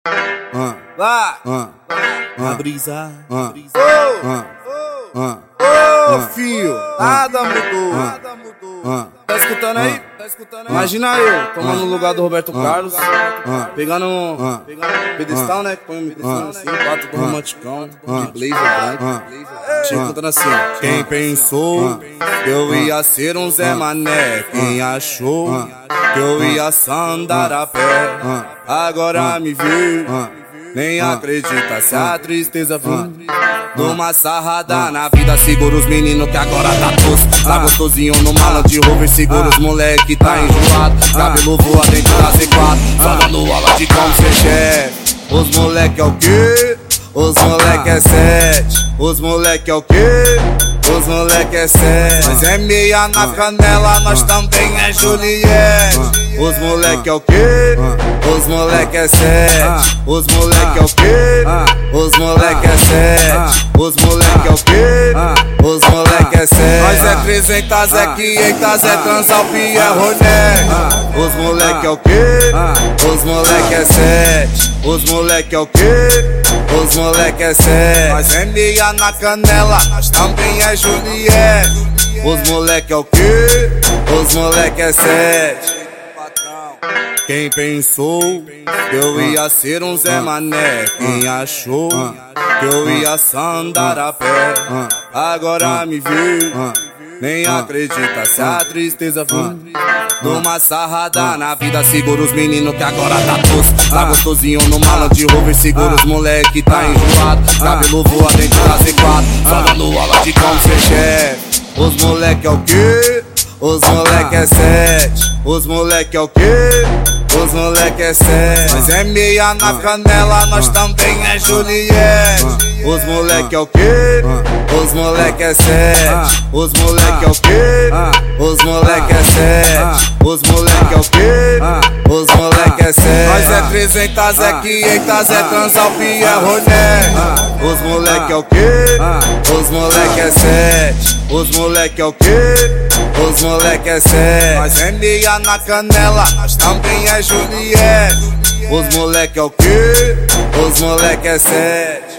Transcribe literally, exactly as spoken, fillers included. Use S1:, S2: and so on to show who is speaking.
S1: Uh,
S2: Vai,
S1: uh,
S2: a
S1: uh,
S2: brisa,
S1: uh,
S2: brisa.
S1: uh, uh,
S2: Ô,
S1: uh,
S2: filho, nada mudou,
S1: uh,
S2: nada mudou.
S1: uh,
S2: Tá escutando aí?
S1: uh,
S2: Tá escutando aí? Imagina eu, tomando o lugar do Roberto Carlos, pegando um pedestal, né? Põe um microfone assim, bato com romanticão, de blazer branco. Chega cantando assim, ó. Quem pensou que eu ia ser um Zé Mané? Quem achou que eu ia só andar a pé? Agora me viu, nem acredita se a tristeza vir. Dou uma sarrada na vida, segura os meninos que agora tá tosco. Tá gostosinho no mala de rover, segura os moleque tá enjoado. Cabelo voa dentro da Z quatro, falando aula de como ser chefe. Os moleque é o quê? Os moleque é sete. Os moleque é o quê? Os moleque é sete. Nós é meia na canela, nós também é Juliette. Os moleque é o quê? Os moleque é sete. Os moleque é o quê? Os moleque é sete. Os moleque é o quê? Os moleque é sete. Nós é trezentos, é quinhentos, é Transalp, é Roné. Os moleque é o quê? Os moleque é sete. Os moleque é o quê? Os moleque é sete. Nós é meia na canela, nós também é Juliette. Os moleque é o quê? Os moleque é sete. Quem pensou que eu ia ser um Zé Mané? Quem achou que eu ia só andar a pé? Agora me viu, nem acredita se a tristeza vir. Dou uma sarrada na vida, segura os meninos que agora tá tosco. Tá gostosinho no mala de rover, segura os moleque tá enjoado. Cabelo voa dentro da Z quatro, falando aula de como ser chefe. Os moleque é o quê? Os moleque é sete. Os moleque é o quê? Os moleque é sete. Nós é meia na canela, nós também é Juliette. Os moleque é o quê? Os moleque é sete. Os moleque é o quê? Os moleque é sete. Os moleque é o quê? Os moleque é sete. Nós é trezentos, é quinhentos, é Transalp, é Roné. Os moleque é o quê? Os moleque é sete. Os moleque é o quê? Os moleque é sete. Nós é meia na canela, nós também é Juliette. Os moleque é o quê? Os moleque é sete.